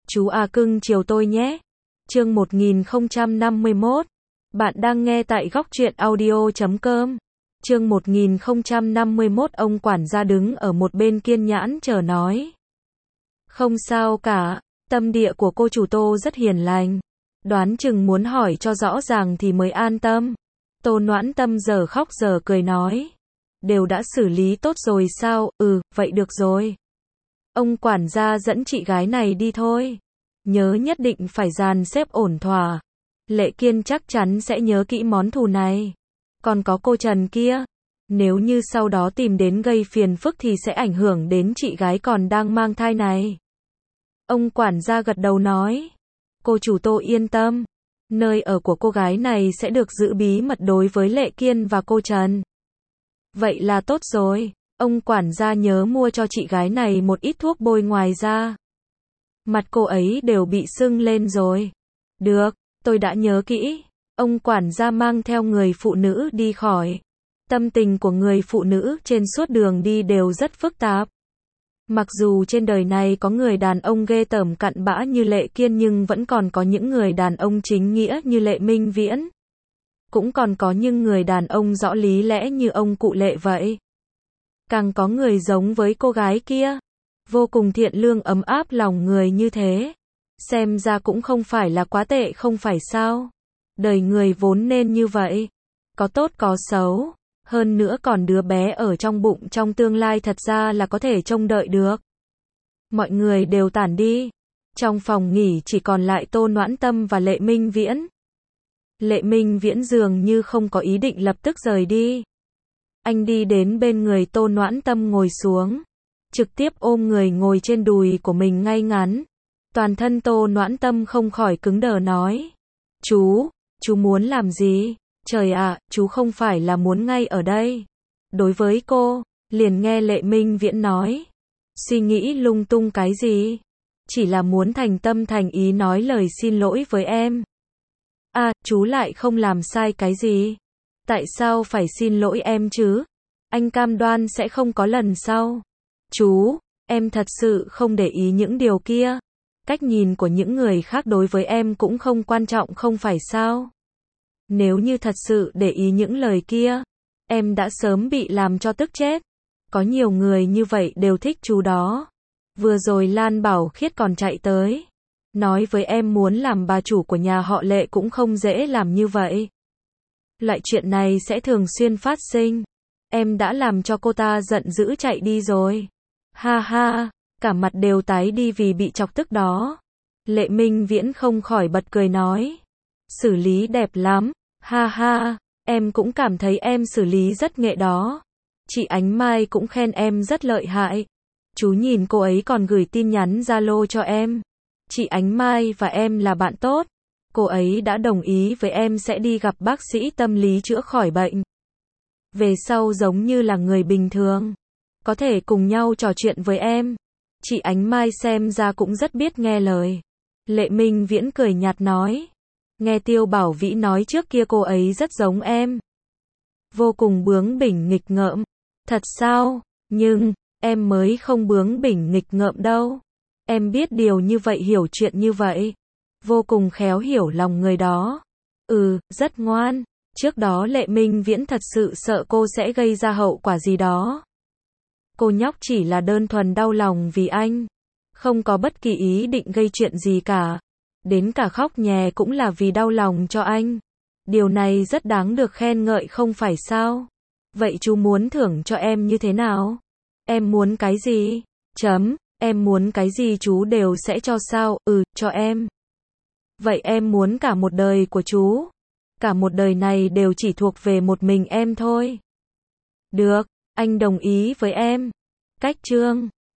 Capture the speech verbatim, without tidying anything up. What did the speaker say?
Chú à cưng chiều tôi nhé. Chương một nghìn không trăm năm mươi mốt. Bạn đang nghe tại góc truyện audio chấm com. Chương một nghìn không trăm năm mươi mốt. Ông quản gia đứng ở một bên kiên nhẫn chờ nói. Không sao cả, tâm địa của cô chủ Tô rất hiền lành. Đoán chừng muốn hỏi cho rõ ràng thì mới an tâm. Tô Noãn Tâm giờ khóc giờ cười nói. Đều đã xử lý tốt rồi sao? Ừ, vậy được rồi. Ông quản gia dẫn chị gái này đi thôi. Nhớ nhất định phải dàn xếp ổn thỏa. Lệ Kiên chắc chắn sẽ nhớ kỹ món thù này. Còn có cô Trần kia. Nếu như sau đó tìm đến gây phiền phức thì sẽ ảnh hưởng đến chị gái còn đang mang thai này. Ông quản gia gật đầu nói. Cô chủ Tô yên tâm. Nơi ở của cô gái này sẽ được giữ bí mật đối với Lệ Kiên và cô Trần. Vậy là tốt rồi. Ông quản gia nhớ mua cho chị gái này một ít thuốc bôi ngoài ra. Mặt cô ấy đều bị sưng lên rồi. Được, tôi đã nhớ kỹ. Ông quản gia mang theo người phụ nữ đi khỏi. Tâm tình của người phụ nữ trên suốt đường đi đều rất phức tạp. Mặc dù trên đời này có người đàn ông ghê tởm cặn bã như Lệ Kiên nhưng vẫn còn có những người đàn ông chính nghĩa như Lệ Minh Viễn. Cũng còn có những người đàn ông rõ lý lẽ như ông cụ Lệ vậy. Càng có người giống với cô gái kia. Vô cùng thiện lương ấm áp lòng người như thế. Xem ra cũng không phải là quá tệ không phải sao. Đời người vốn nên như vậy. Có tốt có xấu. Hơn nữa còn đứa bé ở trong bụng trong tương lai thật ra là có thể trông đợi được. Mọi người đều tản đi. Trong phòng nghỉ chỉ còn lại Tô Noãn Tâm và Lệ Minh Viễn. Lệ Minh Viễn dường như không có ý định lập tức rời đi. Anh đi đến bên người Tô Noãn Tâm ngồi xuống. Trực tiếp ôm người ngồi trên đùi của mình ngay ngắn. Toàn thân Tô Noãn Tâm không khỏi cứng đờ nói. Chú, chú muốn làm gì? Trời ạ, chú không phải là muốn ngay ở đây. Đối với cô, liền nghe Lệ Minh Viễn nói. Suy nghĩ lung tung cái gì? Chỉ là muốn thành tâm thành ý nói lời xin lỗi với em. À, chú lại không làm sai cái gì? Tại sao phải xin lỗi em chứ? Anh cam đoan sẽ không có lần sau. Chú, em thật sự không để ý những điều kia. Cách nhìn của những người khác đối với em cũng không quan trọng không phải sao? Nếu như thật sự để ý những lời kia, em đã sớm bị làm cho tức chết. Có nhiều người như vậy đều thích chú đó. Vừa rồi Lan Bảo Khiết còn chạy tới. Nói với em muốn làm bà chủ của nhà họ Lệ cũng không dễ làm như vậy. Loại chuyện này sẽ thường xuyên phát sinh. Em đã làm cho cô ta giận dữ chạy đi rồi. Ha ha, cả mặt đều tái đi vì bị chọc tức đó. Lệ Minh Viễn không khỏi bật cười nói. Xử lý đẹp lắm. Ha ha, em cũng cảm thấy em xử lý rất nghệ đó. Chị Ánh Mai cũng khen em rất lợi hại. Chú nhìn cô ấy còn gửi tin nhắn Zalo cho em. Chị Ánh Mai và em là bạn tốt. Cô ấy đã đồng ý với em sẽ đi gặp bác sĩ tâm lý chữa khỏi bệnh. Về sau giống như là người bình thường. Có thể cùng nhau trò chuyện với em. Chị Ánh Mai xem ra cũng rất biết nghe lời. Lệ Minh Viễn cười nhạt nói. Nghe Tiêu Bảo Vĩ nói trước kia cô ấy rất giống em. Vô cùng bướng bỉnh nghịch ngợm. Thật sao? Nhưng, em mới không bướng bỉnh nghịch ngợm đâu. Em biết điều như vậy hiểu chuyện như vậy. Vô cùng khéo hiểu lòng người đó. Ừ, rất ngoan. Trước đó Lệ Minh Viễn thật sự sợ cô sẽ gây ra hậu quả gì đó. Cô nhóc chỉ là đơn thuần đau lòng vì anh. Không có bất kỳ ý định gây chuyện gì cả. Đến cả khóc nhè cũng là vì đau lòng cho anh. Điều này rất đáng được khen ngợi không phải sao? Vậy chú muốn thưởng cho em như thế nào? Em muốn cái gì? Chấm, em muốn cái gì chú đều sẽ cho sao? Ừ, cho em. Vậy em muốn cả một đời của chú? Cả một đời này đều chỉ thuộc về một mình em thôi. Được, anh đồng ý với em. Cách chương